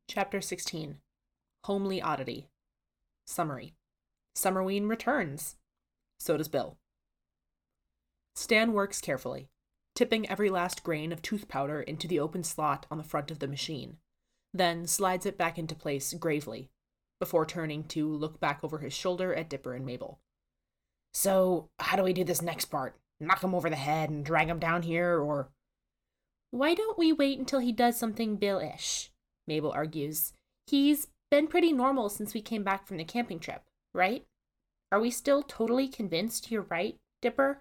Chapter 16. Homely Oddity. Summary. Summerween returns. So does Bill. Stan works carefully, tipping every last grain of tooth powder into the open slot on the front of the machine, then slides it back into place gravely, before turning to look back over his shoulder at Dipper and Mabel. So, how do we do this next part? Knock him over the head and drag him down here, or... Why don't we wait until he does something Bill-ish? Mabel argues. He's been pretty normal since we came back from the camping trip, right? Are we still totally convinced you're right, Dipper?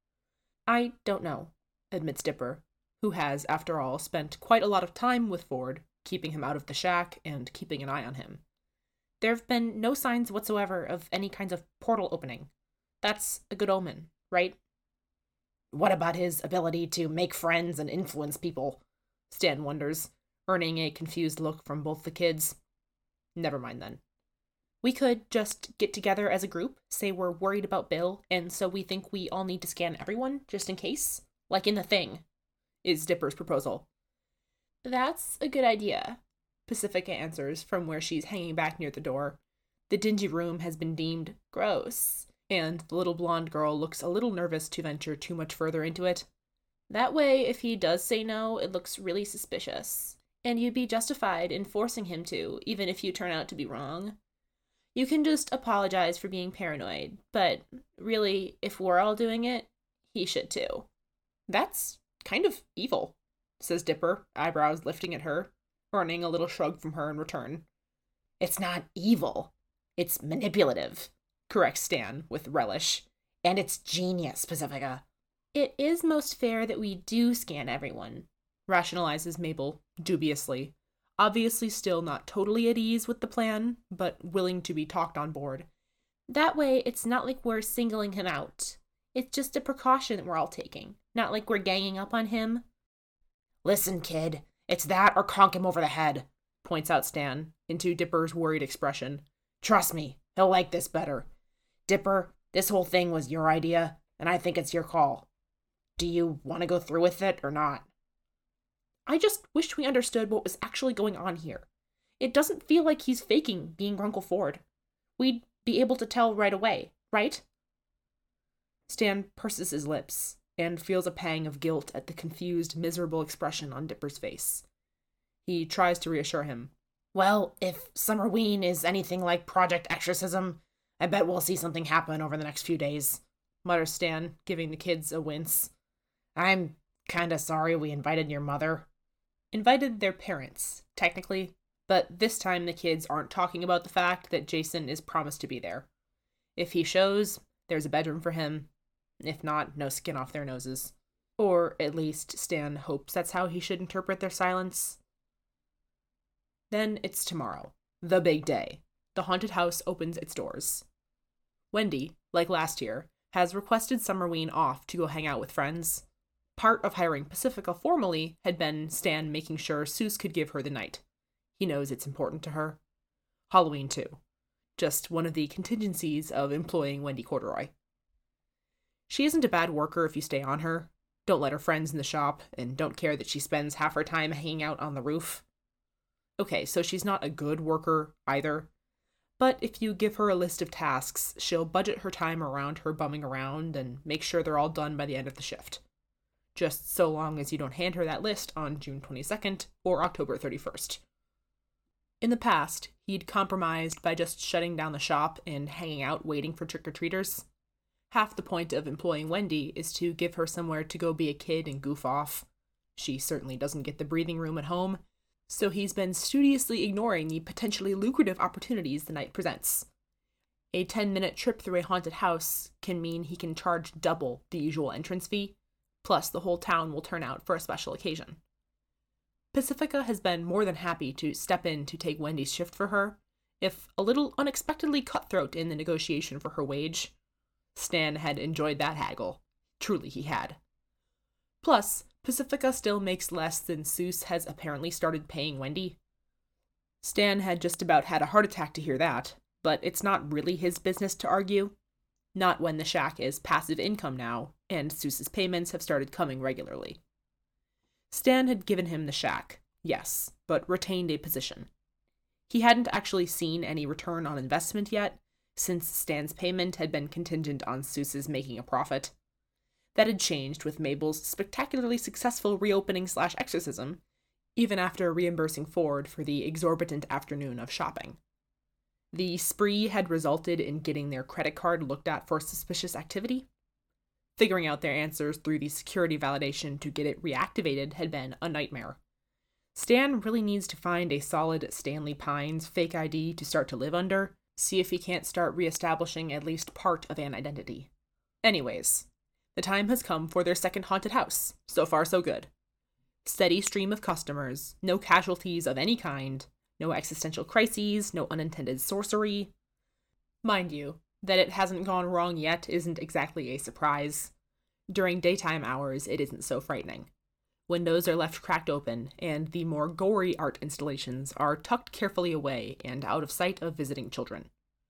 I don't know, admits Dipper, who has, after all, spent quite a lot of time with Ford, keeping him out of the shack and keeping an eye on him. There have been no signs whatsoever of any kinds of portal opening. That's a good omen, right? What about his ability to make friends and influence people? Stan wonders, earning a confused look from both the kids. Never mind then. We could just get together as a group, say we're worried about Bill, and so we think we all need to scan everyone, just in case. Like in The Thing, is Dipper's proposal. That's a good idea, Pacifica answers from where she's hanging back near the door. The dingy room has been deemed gross, and the little blonde girl looks a little nervous to venture too much further into it. That way, if he does say no, it looks really suspicious, and you'd be justified in forcing him to, even if you turn out to be wrong. You can just apologize for being paranoid, but really, if we're all doing it, he should too. That's kind of evil, says Dipper, eyebrows lifting at her, earning a little shrug from her in return. It's not evil. It's manipulative, corrects Stan with relish. And it's genius, Pacifica. It is most fair that we do scan everyone, rationalizes Mabel, dubiously, obviously still not totally at ease with the plan, but willing to be talked on board. That way, it's not like we're singling him out. It's just a precaution that we're all taking, not like we're ganging up on him. Listen, kid, it's that or conk him over the head, points out Stan, into Dipper's worried expression. Trust me, he'll like this better. Dipper, this whole thing was your idea, and I think it's your call. Do you want to go through with it or not? I just wished we understood what was actually going on here. It doesn't feel like he's faking being Uncle Ford. We'd be able to tell right away, right? Stan purses his lips and feels a pang of guilt at the confused, miserable expression on Dipper's face. He tries to reassure him. Well, if Summerween is anything like Project Exorcism, I bet we'll see something happen over the next few days, mutters Stan, giving the kids a wince. I'm kinda sorry we invited your mother. Invited their parents, technically, but this time the kids aren't talking about the fact that Jason is promised to be there. If he shows, there's a bedroom for him. If not, no skin off their noses. Or, at least, Stan hopes that's how he should interpret their silence. Then it's tomorrow. The big day. The haunted house opens its doors. Wendy, like last year, has requested Summerween off to go hang out with friends. Part of hiring Pacifica formally had been Stan making sure Seuss could give her the night. He knows it's important to her. Halloween, too. Just one of the contingencies of employing Wendy Corduroy. She isn't a bad worker if you stay on her, don't let her friends in the shop, and don't care that she spends half her time hanging out on the roof. Okay, so she's not a good worker either, but if you give her a list of tasks, she'll budget her time around her bumming around and make sure they're all done by the end of the shift. Just so long as you don't hand her that list on June 22nd or October 31st. In the past, he'd compromised by just shutting down the shop and hanging out waiting for trick-or-treaters. Half the point of employing Wendy is to give her somewhere to go be a kid and goof off. She certainly doesn't get the breathing room at home, so he's been studiously ignoring the potentially lucrative opportunities the night presents. A 10-minute trip through a haunted house can mean he can charge double the usual entrance fee, plus the whole town will turn out for a special occasion. Pacifica has been more than happy to step in to take Wendy's shift for her, if a little unexpectedly cutthroat in the negotiation for her wage. Stan had enjoyed that haggle. Truly he had. Plus, Pacifica still makes less than Seuss has apparently started paying Wendy. Stan had just about had a heart attack to hear that, but it's not really his business to argue. Not when the shack is passive income now, and Seuss's payments have started coming regularly. Stan had given him the shack, yes, but retained a position. He hadn't actually seen any return on investment yet, since Stan's payment had been contingent on Seuss's making a profit. That had changed with Mabel's spectacularly successful reopening/exorcism, even after reimbursing Ford for the exorbitant afternoon of shopping. The spree had resulted in getting their credit card looked at for suspicious activity. Figuring out their answers through the security validation to get it reactivated had been a nightmare. Stan really needs to find a solid Stanley Pines fake ID to start to live under, see if he can't start reestablishing at least part of an identity. Anyways, the time has come for their second haunted house. So far, so good. Steady stream of customers, no casualties of any kind, no existential crises, no unintended sorcery. Mind you, that it hasn't gone wrong yet isn't exactly a surprise. During daytime hours, it isn't so frightening. Windows are left cracked open, and the more gory art installations are tucked carefully away and out of sight of visiting children.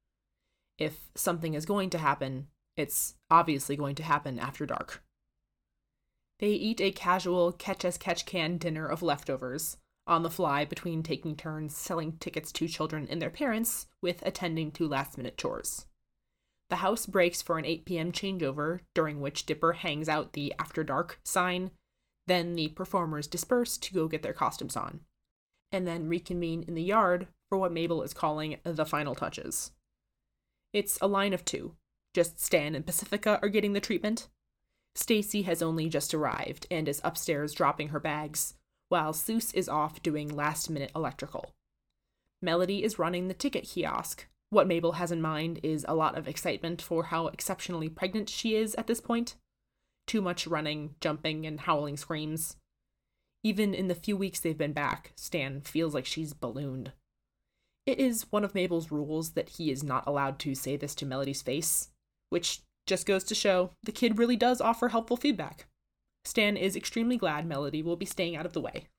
If something is going to happen, it's obviously going to happen after dark. They eat a casual catch-as-catch-can dinner of leftovers, on the fly between taking turns selling tickets to children and their parents, with attending to last-minute chores. The house breaks for an 8 p.m. changeover, during which Dipper hangs out the After Dark sign. Then the performers disperse to go get their costumes on, and then reconvene in the yard for what Mabel is calling the final touches. It's a line of two. Just Stan and Pacifica are getting the treatment. Stacy has only just arrived and is upstairs dropping her bags, while Seuss is off doing last-minute electrical. Melody is running the ticket kiosk. What Mabel has in mind is a lot of excitement for how exceptionally pregnant she is at this point. Too much running, jumping, and howling screams. Even in the few weeks they've been back, Stan feels like she's ballooned. It is one of Mabel's rules that he is not allowed to say this to Melody's face, which just goes to show the kid really does offer helpful feedback. Stan is extremely glad Melody will be staying out of the way.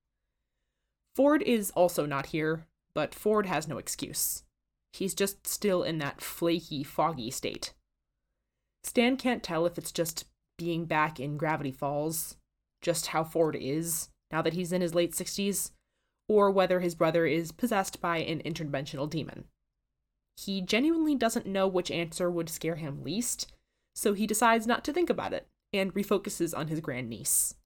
Ford is also not here, but Ford has no excuse. He's just still in that flaky, foggy state. Stan can't tell if it's just being back in Gravity Falls, just how Ford is, now that he's in his late 60s, or whether his brother is possessed by an interdimensional demon. He genuinely doesn't know which answer would scare him least, so he decides not to think about it, and refocuses on his grandniece.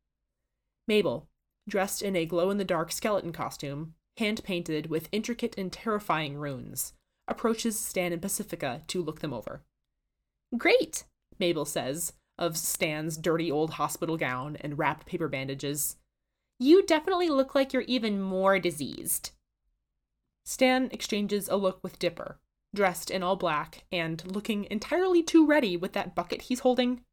Mabel, dressed in a glow-in-the-dark skeleton costume, hand-painted with intricate and terrifying runes, approaches Stan and Pacifica to look them over. "Great," Mabel says, of Stan's dirty old hospital gown and wrapped paper bandages. "You definitely look like you're even more diseased." Stan exchanges a look with Dipper, dressed in all black and looking entirely too ready with that bucket he's holding.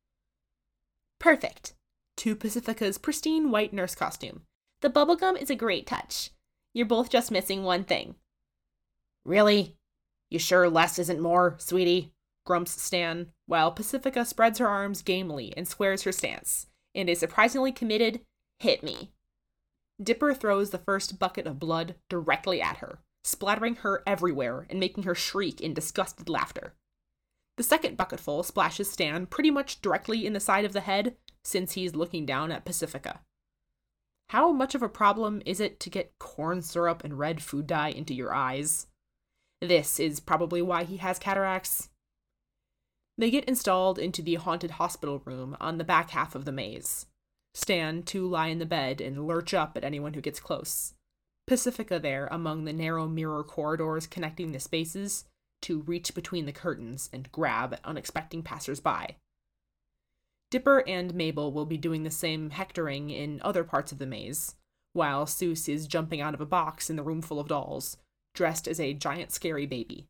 "Perfect," to Pacifica's pristine white nurse costume. "The bubblegum is a great touch. You're both just missing one thing." "Really? You sure less isn't more, sweetie?" grumps Stan, while Pacifica spreads her arms gamely and squares her stance, and a surprisingly committed, "Hit me." Dipper throws the first bucket of blood directly at her, splattering her everywhere and making her shriek in disgusted laughter. The second bucketful splashes Stan pretty much directly in the side of the head, since he's looking down at Pacifica. How much of a problem is it to get corn syrup and red food dye into your eyes? This is probably why he has cataracts. They get installed into the haunted hospital room on the back half of the maze. Stan to lie in the bed and lurch up at anyone who gets close. Pacifica there among the narrow mirror corridors connecting the spaces to reach between the curtains and grab at unexpected passers-by. Dipper and Mabel will be doing the same hectoring in other parts of the maze, while Seuss is jumping out of a box in the room full of dolls, dressed as a giant scary baby.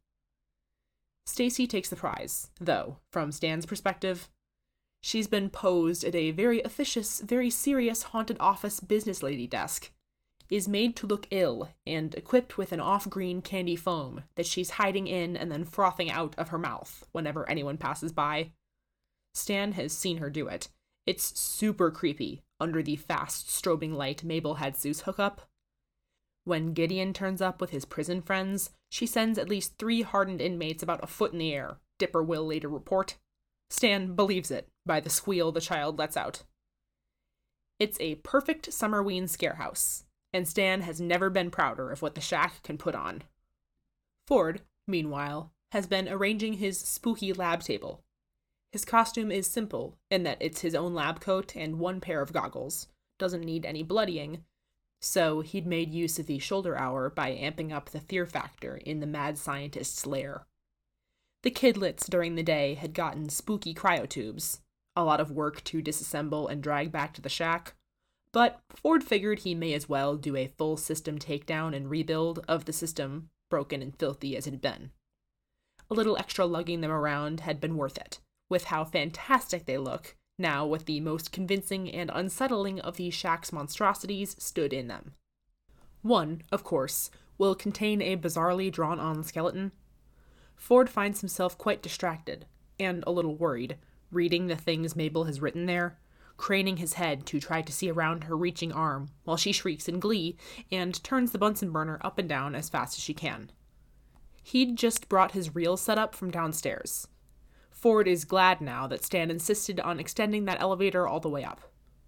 Stacy takes the prize, though, from Stan's perspective. She's been posed at a very officious, very serious haunted office business lady desk, is made to look ill, and equipped with an off-green candy foam that she's hiding in and then frothing out of her mouth whenever anyone passes by. Stan has seen her do it. It's super creepy, under the fast strobing light Mabel had Seuss hook up. When Gideon turns up with his prison friends, she sends at least 3 hardened inmates about a foot in the air, Dipper will later report. Stan believes it, by the squeal the child lets out. It's a perfect Summerween scarehouse. and Stan has never been prouder of what the shack can put on. Ford, meanwhile, has been arranging his spooky lab table. His costume is simple in that it's his own lab coat and one pair of goggles, doesn't need any bloodying, so he'd made use of the shoulder hour by amping up the fear factor in the mad scientist's lair. The kidlets during the day had gotten spooky cryotubes, a lot of work to disassemble and drag back to the shack, but Ford figured he may as well do a full system takedown and rebuild of the system, broken and filthy as it had been. A little extra lugging them around had been worth it, with how fantastic they look, now with the most convincing and unsettling of the shack's monstrosities stood in them. One, of course, will contain a bizarrely drawn-on skeleton. Ford finds himself quite distracted, and a little worried, reading the things Mabel has written there, craning his head to try to see around her reaching arm while she shrieks in glee and turns the Bunsen burner up and down as fast as she can. He'd just brought his reel set up from downstairs. Ford is glad now that Stan insisted on extending that elevator all the way up.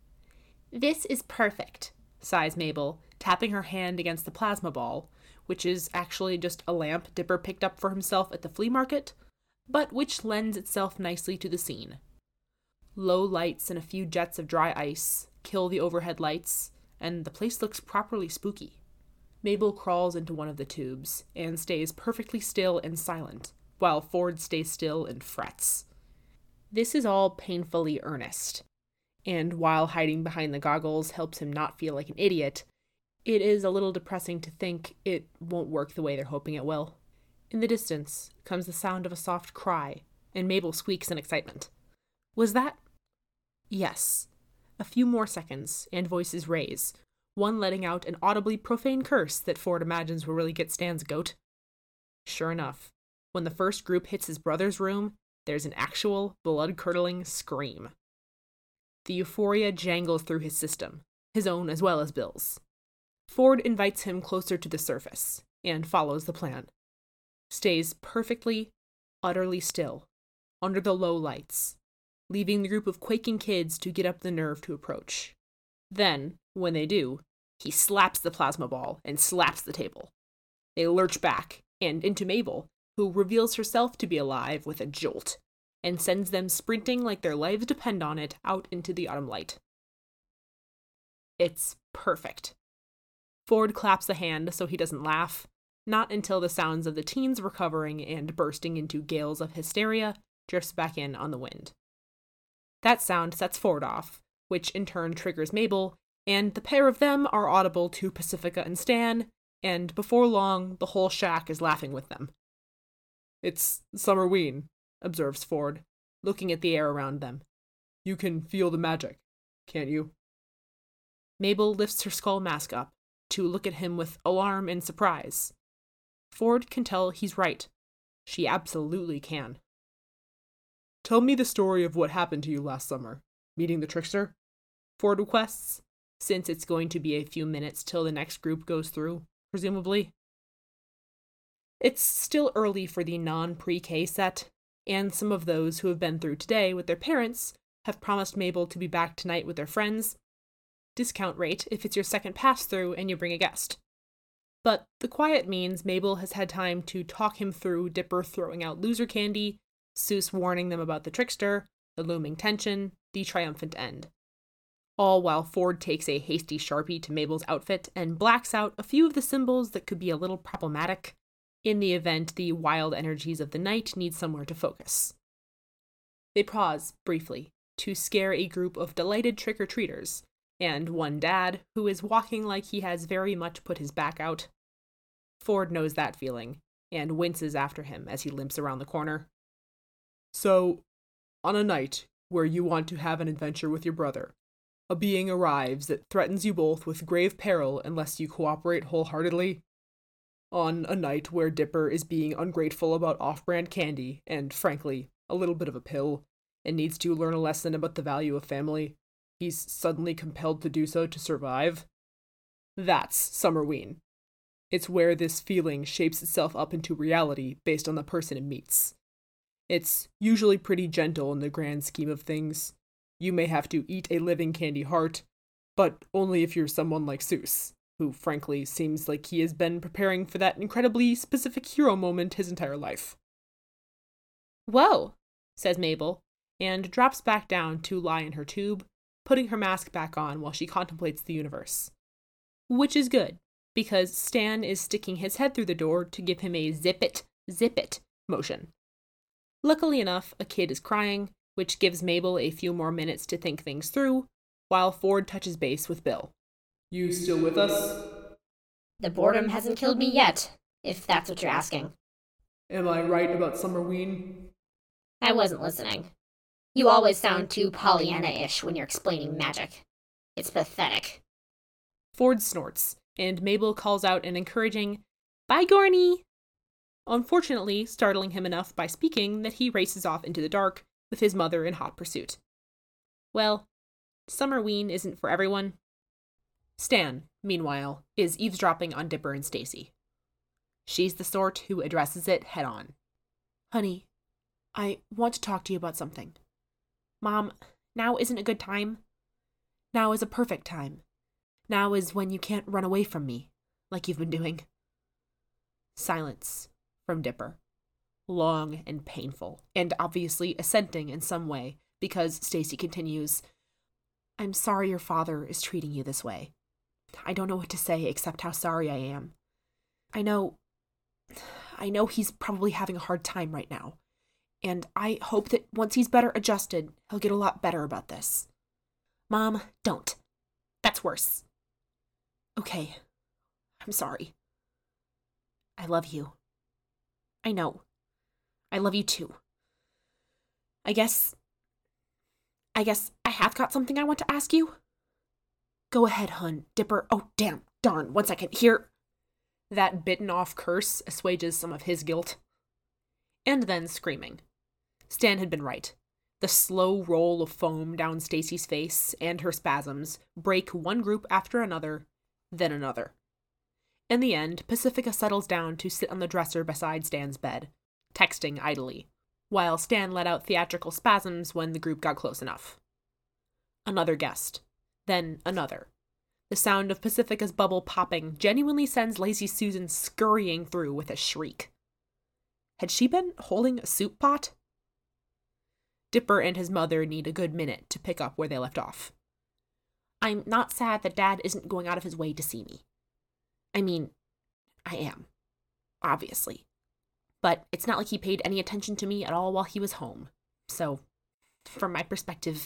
"This is perfect," sighs Mabel, tapping her hand against the plasma ball, which is actually just a lamp Dipper picked up for himself at the flea market, but which lends itself nicely to the scene. Low lights and a few jets of dry ice kill the overhead lights, and the place looks properly spooky. Mabel crawls into one of the tubes and stays perfectly still and silent, while Ford stays still and frets. This is all painfully earnest, and while hiding behind the goggles helps him not feel like an idiot, it is a little depressing to think it won't work the way they're hoping it will. In the distance comes the sound of a soft cry, and Mabel squeaks in excitement. Was that? Yes. A few more seconds, and voices raise, one letting out an audibly profane curse that Ford imagines will really get Stan's goat. Sure enough, when the first group hits his brother's room, there's an actual, blood-curdling scream. The euphoria jangles through his system, his own as well as Bill's. Ford invites him closer to the surface, and follows the plan. Stays perfectly, utterly still, under the low lights, leaving the group of quaking kids to get up the nerve to approach. Then, when they do, he slaps the plasma ball and slaps the table. They lurch back, and into Mabel, who reveals herself to be alive with a jolt, and sends them sprinting like their lives depend on it out into the autumn light. It's perfect. Ford claps a hand so he doesn't laugh, not until the sounds of the teens recovering and bursting into gales of hysteria drifts back in on the wind. That sound sets Ford off, which in turn triggers Mabel, and the pair of them are audible to Pacifica and Stan, and before long, the whole shack is laughing with them. "It's Summerween," observes Ford, looking at the air around them. "You can feel the magic, can't you?" Mabel lifts her skull mask up to look at him with alarm and surprise. Ford can tell he's right. She absolutely can. "Tell me the story of what happened to you last summer. Meeting the trickster?" Ford requests, since it's going to be a few minutes till the next group goes through, presumably. It's still early for the non-pre-K set, and some of those who have been through today with their parents have promised Mabel to be back tonight with their friends. Discount rate if it's your second pass-through and you bring a guest. But the quiet means Mabel has had time to talk him through Dipper throwing out loser candy, Seuss warning them about the trickster, the looming tension, the triumphant end. All while Ford takes a hasty Sharpie to Mabel's outfit and blacks out a few of the symbols that could be a little problematic in the event the wild energies of the night need somewhere to focus. They pause, briefly, to scare a group of delighted trick-or-treaters, and one dad who is walking like he has very much put his back out. Ford knows that feeling, and winces after him as he limps around the corner. "So, on a night where you want to have an adventure with your brother, a being arrives that threatens you both with grave peril unless you cooperate wholeheartedly. On a night where Dipper is being ungrateful about off-brand candy, and frankly, a little bit of a pill, and needs to learn a lesson about the value of family, he's suddenly compelled to do so to survive. That's Summerween. It's where this feeling shapes itself up into reality based on the person it meets. It's usually pretty gentle in the grand scheme of things. You may have to eat a living candy heart, but only if you're someone like Seuss, who frankly seems like he has been preparing for that incredibly specific hero moment his entire life. "Whoa," says Mabel, and drops back down to lie in her tube, putting her mask back on while she contemplates the universe. Which is good, because Stan is sticking his head through the door to give him a zip it motion. Luckily enough, a kid is crying, which gives Mabel a few more minutes to think things through, while Ford touches base with Bill. You still with us? The boredom hasn't killed me yet, if that's what you're asking. Am I right about Summerween? I wasn't listening. You always sound too Pollyanna-ish when you're explaining magic. It's pathetic. Ford snorts, and Mabel calls out an encouraging, "Bye, Gorny!" Unfortunately, startling him enough by speaking that he races off into the dark with his mother in hot pursuit. Well, Summerween isn't for everyone. Stan, meanwhile, is eavesdropping on Dipper and Stacy. She's the sort who addresses it head on. "Honey, I want to talk to you about something. Mom, now isn't a good time. Now is a perfect time. Now is when you can't run away from me, like you've been doing." Silence from Dipper. Long and painful, and obviously assenting in some way, because Stacy continues, "I'm sorry your father is treating you this way. I don't know what to say except how sorry I am. I know he's probably having a hard time right now, and I hope that once he's better adjusted, he'll get a lot better about this. Mom, don't. That's worse. Okay, I'm sorry. I love you. I know. I love you too. I guess I have got something I want to ask you." "Go ahead, hun. Dipper. Oh, darn, 1 second. Here." That bitten-off curse assuages some of his guilt. And then screaming. Stan had been right. The slow roll of foam down Stacy's face and her spasms break one group after another, then another. In the end, Pacifica settles down to sit on the dresser beside Stan's bed, texting idly, while Stan let out theatrical spasms when the group got close enough. Another guest. Then another. The sound of Pacifica's bubble popping genuinely sends Lazy Susan scurrying through with a shriek. Had she been holding a soup pot? Dipper and his mother need a good minute to pick up where they left off. "I'm not sad that Dad isn't going out of his way to see me. I mean, I am. Obviously. But it's not like he paid any attention to me at all while he was home. So, from my perspective,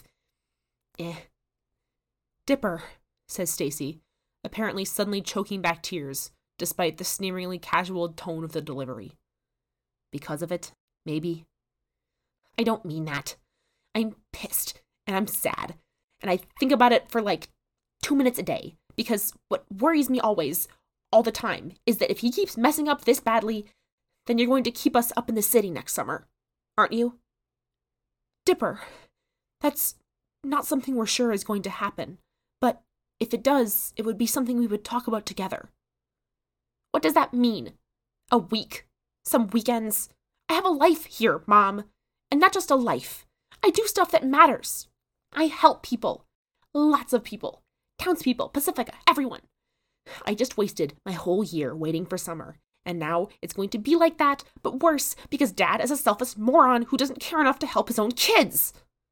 Dipper," says Stacy, apparently suddenly choking back tears, despite the sneeringly casual tone of the delivery. "Because of it, maybe." "I don't mean that. I'm pissed, and I'm sad, and I think about it for like 2 minutes a day, because what worries me always, all the time, is that if he keeps messing up this badly, then you're going to keep us up in the city next summer, aren't you? Dipper, that's not something we're sure is going to happen, but if it does, it would be something we would talk about together." "What does that mean? A week? Some weekends? I have a life here, Mom. And not just a life. I do stuff that matters. I help people. Lots of people. Townspeople, Pacifica, everyone. I just wasted my whole year waiting for summer, and now it's going to be like that, but worse, because Dad is a selfish moron who doesn't care enough to help his own kids."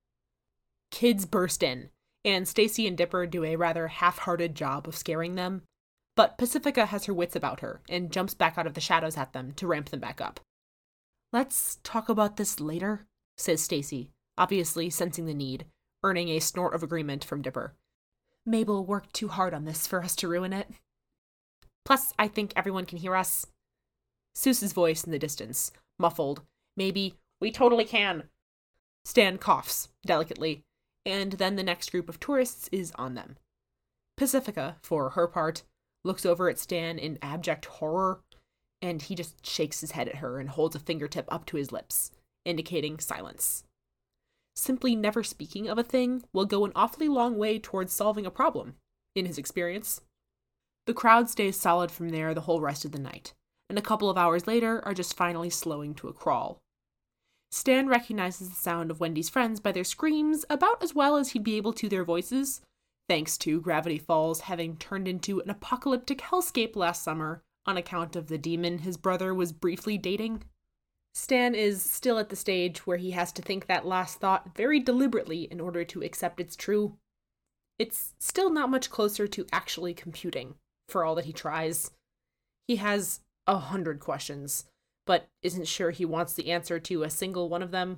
Kids burst in, and Stacy and Dipper do a rather half-hearted job of scaring them, but Pacifica has her wits about her and jumps back out of the shadows at them to ramp them back up. "Let's talk about this later," says Stacy, obviously sensing the need, earning a snort of agreement from Dipper. "Mabel worked too hard on this for us to ruin it. Plus, I think everyone can hear us." Seuss's voice in the distance, muffled, maybe, "We totally can." Stan coughs, delicately, and then the next group of tourists is on them. Pacifica, for her part, looks over at Stan in abject horror, and he just shakes his head at her and holds a fingertip up to his lips, indicating silence. Simply never speaking of a thing will go an awfully long way towards solving a problem, in his experience. The crowd stays solid from there the whole rest of the night, and a couple of hours later are just finally slowing to a crawl. Stan recognizes the sound of Wendy's friends by their screams about as well as he'd be able to their voices, thanks to Gravity Falls having turned into an apocalyptic hellscape last summer on account of the demon his brother was briefly dating. Stan is still at the stage where he has to think that last thought very deliberately in order to accept it's true. It's still not much closer to actually computing, for all that he tries. He has 100 questions, but isn't sure he wants the answer to a single one of them.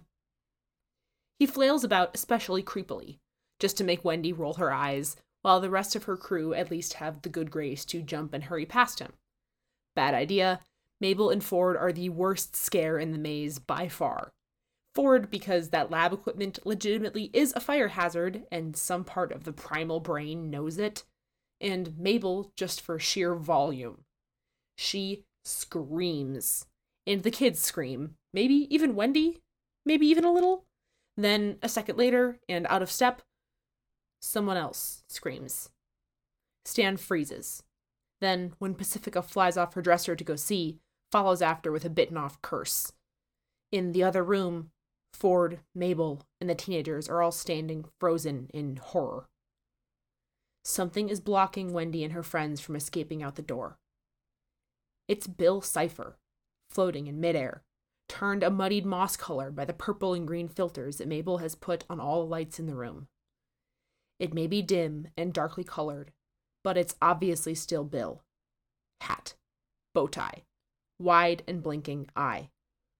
He flails about especially creepily, just to make Wendy roll her eyes, while the rest of her crew at least have the good grace to jump and hurry past him. Bad idea. Mabel and Ford are the worst scare in the maze by far. Ford because that lab equipment legitimately is a fire hazard and some part of the primal brain knows it, and Mabel just for sheer volume. She screams, and the kids scream, maybe even Wendy, maybe even a little. Then, a second later, and out of step, someone else screams. Stan freezes. Then, when Pacifica flies off her dresser to go see, follows after with a bitten-off curse. In the other room, Ford, Mabel, and the teenagers are all standing frozen in horror. Something is blocking Wendy and her friends from escaping out the door. It's Bill Cipher, floating in midair, turned a muddied moss color by the purple and green filters that Mabel has put on all the lights in the room. It may be dim and darkly colored, but it's obviously still Bill. Hat, bow tie, wide and blinking eye.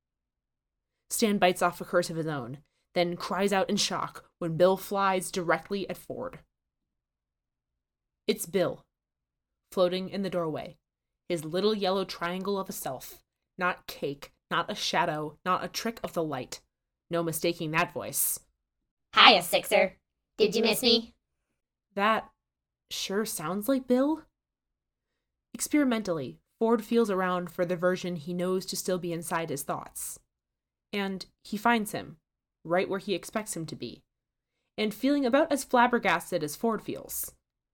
Stan bites off a curse of his own, then cries out in shock when Bill flies directly at Ford. It's Bill, floating in the doorway, his little yellow triangle of a self, not cake, not a shadow, not a trick of the light. No mistaking that voice. Hiya, Sixer. Did you miss me? That sure sounds like Bill. Experimentally, Ford feels around for the version he knows to still be inside his thoughts. And he finds him, right where he expects him to be, and feeling about as flabbergasted as Ford feels.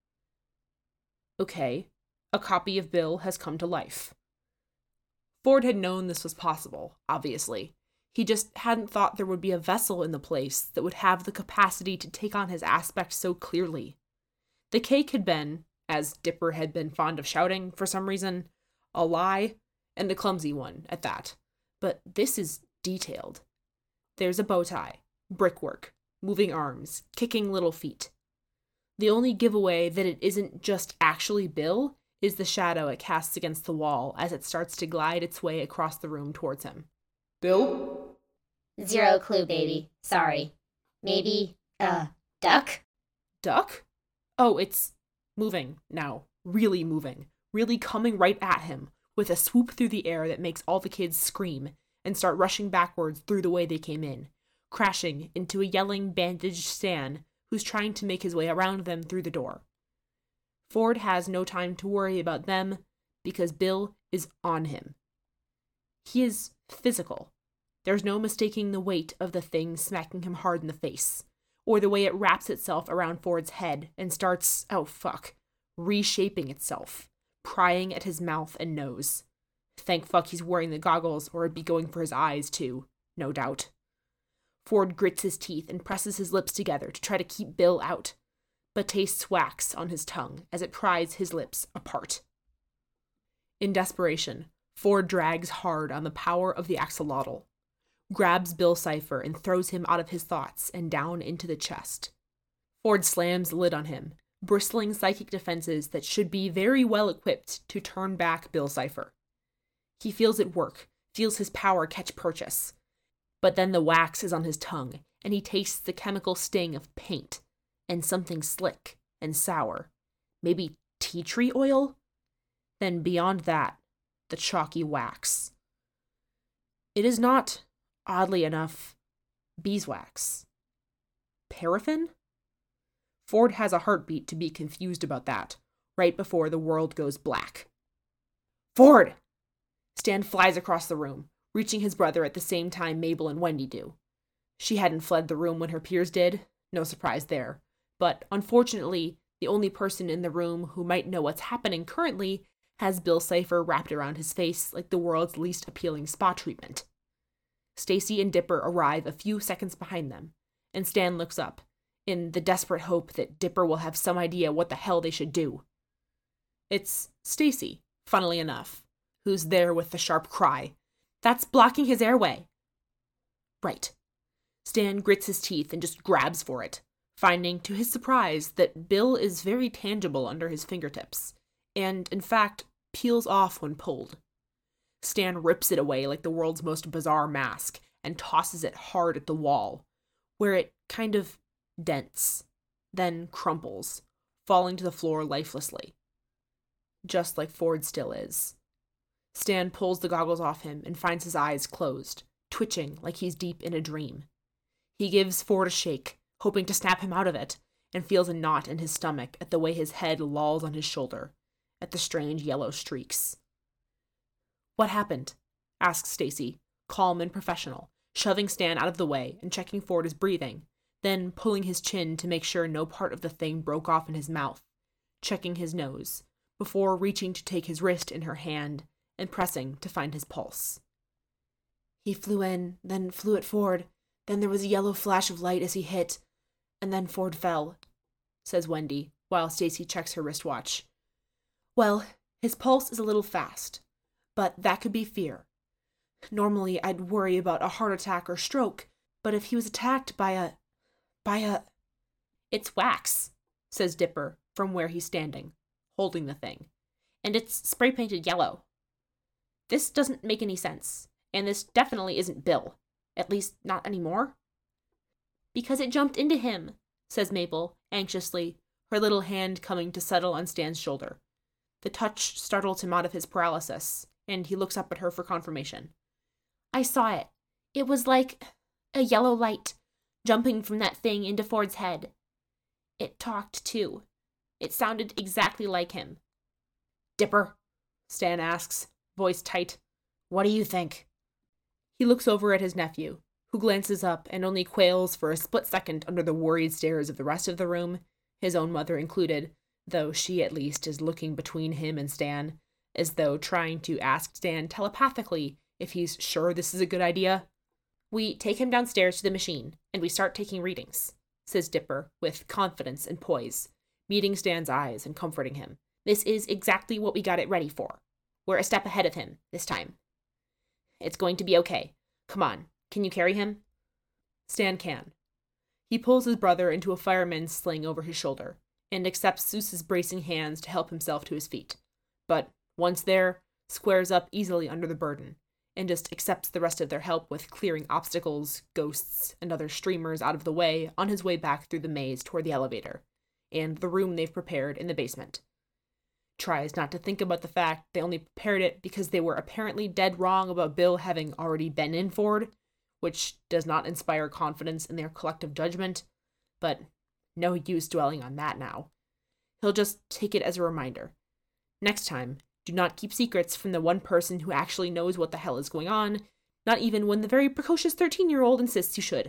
Okay, a copy of Bill has come to life. Ford had known this was possible, obviously. He just hadn't thought there would be a vessel in the place that would have the capacity to take on his aspect so clearly. The cake had been, as Dipper had been fond of shouting for some reason, a lie, and a clumsy one at that. But this is detailed. There's a bow tie, brickwork, moving arms, kicking little feet. The only giveaway that it isn't just actually Bill is the shadow it casts against the wall as it starts to glide its way across the room towards him. Bill? Zero clue, baby. Sorry. Maybe, duck? Duck? Oh, it's moving now. Really moving. Really coming right at him, with a swoop through the air that makes all the kids scream and start rushing backwards through the way they came in, crashing into a yelling, bandaged Stan who's trying to make his way around them through the door. Ford has no time to worry about them because Bill is on him. He is physical. There's no mistaking the weight of the thing smacking him hard in the face, or the way it wraps itself around Ford's head and starts, reshaping itself, prying at his mouth and nose. Thank fuck he's wearing the goggles or it'd be going for his eyes too, no doubt. Ford grits his teeth and presses his lips together to try to keep Bill out, but tastes wax on his tongue as it pries his lips apart. In desperation, Ford drags hard on the power of the axolotl, grabs Bill Cipher and throws him out of his thoughts and down into the chest. Ford slams the lid on him, bristling psychic defenses that should be very well equipped to turn back Bill Cipher. He feels it work, feels his power catch purchase. But then the wax is on his tongue, and he tastes the chemical sting of paint, and something slick and sour. Maybe tea tree oil? Then beyond that, the chalky wax. It is not, oddly enough, beeswax. Paraffin? Ford has a heartbeat to be confused about that, right before the world goes black. Ford! Stan flies across the room, reaching his brother at the same time Mabel and Wendy do. She hadn't fled the room when her peers did, no surprise there, but unfortunately, the only person in the room who might know what's happening currently has Bill Cipher wrapped around his face like the world's least appealing spa treatment. Stacy and Dipper arrive a few seconds behind them, and Stan looks up, in the desperate hope that Dipper will have some idea what the hell they should do. It's Stacy, funnily enough, who's there with the sharp cry. That's blocking his airway. Right. Stan grits his teeth and just grabs for it, finding, to his surprise, that Bill is very tangible under his fingertips, and, in fact, peels off when pulled. Stan rips it away like the world's most bizarre mask and tosses it hard at the wall, where it kind of dents, then crumples, falling to the floor lifelessly. Just like Ford still is. Stan pulls the goggles off him and finds his eyes closed, twitching like he's deep in a dream. He gives Ford a shake, hoping to snap him out of it, and feels a knot in his stomach at the way his head lolls on his shoulder, at the strange yellow streaks. "What happened?" asks Stacy, calm and professional, shoving Stan out of the way and checking Ford is breathing, then pulling his chin to make sure no part of the thing broke off in his mouth, checking his nose, before reaching to take his wrist in her hand and pressing to find his pulse. "He flew in, then flew at Ford. Then there was a yellow flash of light as he hit, and then Ford fell," says Wendy, while Stacy checks her wristwatch. "Well, his pulse is a little fast, but that could be fear. Normally I'd worry about a heart attack or stroke, but if he was attacked by a... "It's wax," says Dipper from where he's standing, holding the thing, "and it's spray-painted yellow. This doesn't make any sense, and this definitely isn't Bill. At least, not anymore." "Because it jumped into him," says Mabel, anxiously, her little hand coming to settle on Stan's shoulder. The touch startles him out of his paralysis, and he looks up at her for confirmation. "I saw it. It was like a yellow light, jumping from that thing into Ford's head. It talked, too. It sounded exactly like him." "Dipper," Stan asks, voice tight. "what do you think?" He looks over at his nephew, who glances up and only quails for a split second under the worried stares of the rest of the room, his own mother included, though she at least is looking between him and Stan, as though trying to ask Stan telepathically if he's sure this is a good idea. "We take him downstairs to the machine, and we start taking readings," says Dipper with confidence and poise, meeting Stan's eyes and comforting him. "This is exactly what we got it ready for. We're a step ahead of him, this time. It's going to be okay. Come on, can you carry him?" Stan can. He pulls his brother into a fireman's sling over his shoulder, and accepts Zeus's bracing hands to help himself to his feet. But, once there, squares up easily under the burden, and just accepts the rest of their help with clearing obstacles, ghosts, and other streamers out of the way on his way back through the maze toward the elevator, and the room they've prepared in the basement. Tries not to think about the fact they only prepared it because they were apparently dead wrong about Bill having already been in Ford, which does not inspire confidence in their collective judgment, but no use dwelling on that now. He'll just take it as a reminder. Next time, do not keep secrets from the one person who actually knows what the hell is going on, not even when the very precocious 13-year-old insists you should.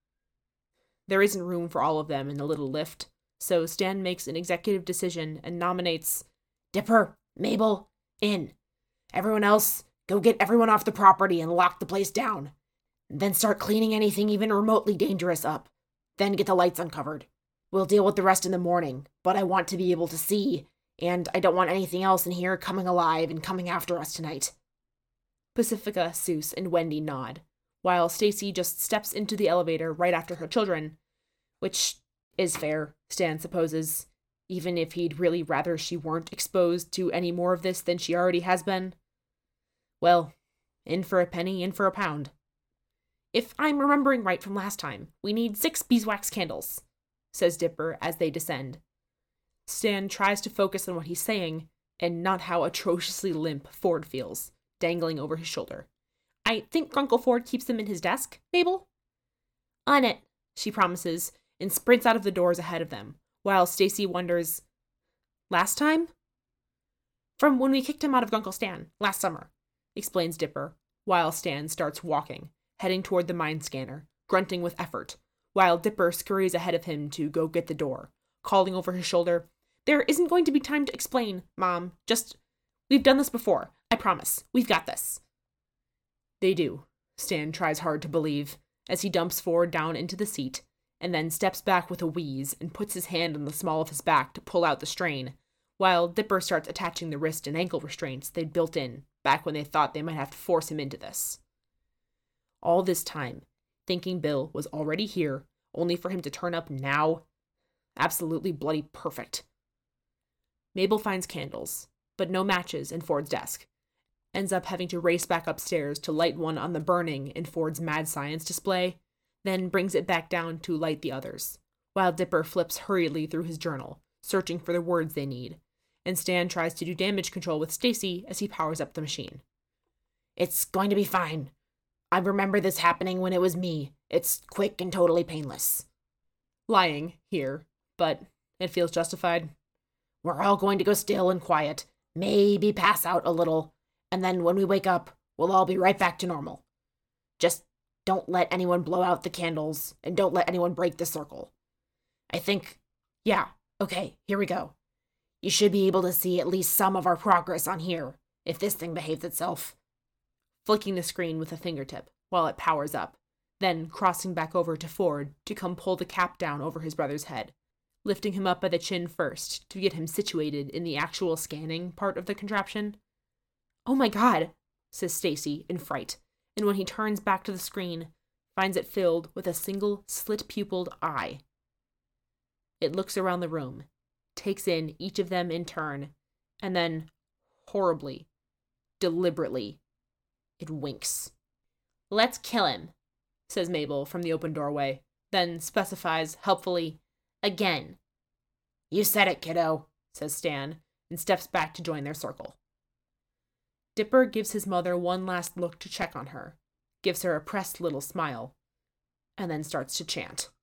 There isn't room for all of them in the little lift, so Stan makes an executive decision and nominates "Dipper, Mabel, in. Everyone else, go get everyone off the property and lock the place down. Then start cleaning anything even remotely dangerous up. Then get the lights uncovered. We'll deal with the rest in the morning, but I want to be able to see, and I don't want anything else in here coming alive and coming after us tonight." Pacifica, Zeus, and Wendy nod, while Stacy just steps into the elevator right after her children, which is fair, Stan supposes, even if he'd really rather she weren't exposed to any more of this than she already has been. Well, in for a penny, in for a pound. "If I'm remembering right from last time, we need 6 beeswax candles," says Dipper as they descend. Stan tries to focus on what he's saying, and not how atrociously limp Ford feels, dangling over his shoulder. "I think Uncle Ford keeps them in his desk, Mabel?" "On it," she promises, and sprints out of the doors ahead of them, while Stacy wonders, "Last time?" "From when we kicked him out of Uncle Stan, last summer," explains Dipper, while Stan starts walking, heading toward the mine scanner, grunting with effort, while Dipper scurries ahead of him to go get the door, calling over his shoulder, "There isn't going to be time to explain, Mom. Just, we've done this before. I promise. We've got this." They do, Stan tries hard to believe, as he dumps Ford down into the seat, and then steps back with a wheeze and puts his hand on the small of his back to pull out the strain, while Dipper starts attaching the wrist and ankle restraints they'd built in back when they thought they might have to force him into this. All this time, thinking Bill was already here, only for him to turn up now? Absolutely bloody perfect. Mabel finds candles, but no matches in Ford's desk. Ends up having to race back upstairs to light one on the burning in Ford's mad science display, then brings it back down to light the others, while Dipper flips hurriedly through his journal, searching for the words they need, and Stan tries to do damage control with Stacy as he powers up the machine. It's going to be fine. I remember this happening when it was me. It's quick and totally painless. Lying here, but it feels justified. We're all going to go still and quiet, maybe pass out a little, and then when we wake up, we'll all be right back to normal. Just don't let anyone blow out the candles, and don't let anyone break the circle. I think, yeah, okay, here we go. You should be able to see at least some of our progress on here, if this thing behaves itself. Flicking the screen with a fingertip while it powers up, then crossing back over to Ford to come pull the cap down over his brother's head, lifting him up by the chin first to get him situated in the actual scanning part of the contraption. "Oh my god," says Stacy in fright, and when he turns back to the screen, finds it filled with a single slit-pupiled eye. It looks around the room, takes in each of them in turn, and then, horribly, deliberately, it winks. "Let's kill him," says Mabel from the open doorway, then specifies helpfully, "again." You said it, kiddo, says Stan, and steps back to join their circle. Dipper gives his mother one last look to check on her, gives her a pressed little smile, and then starts to chant.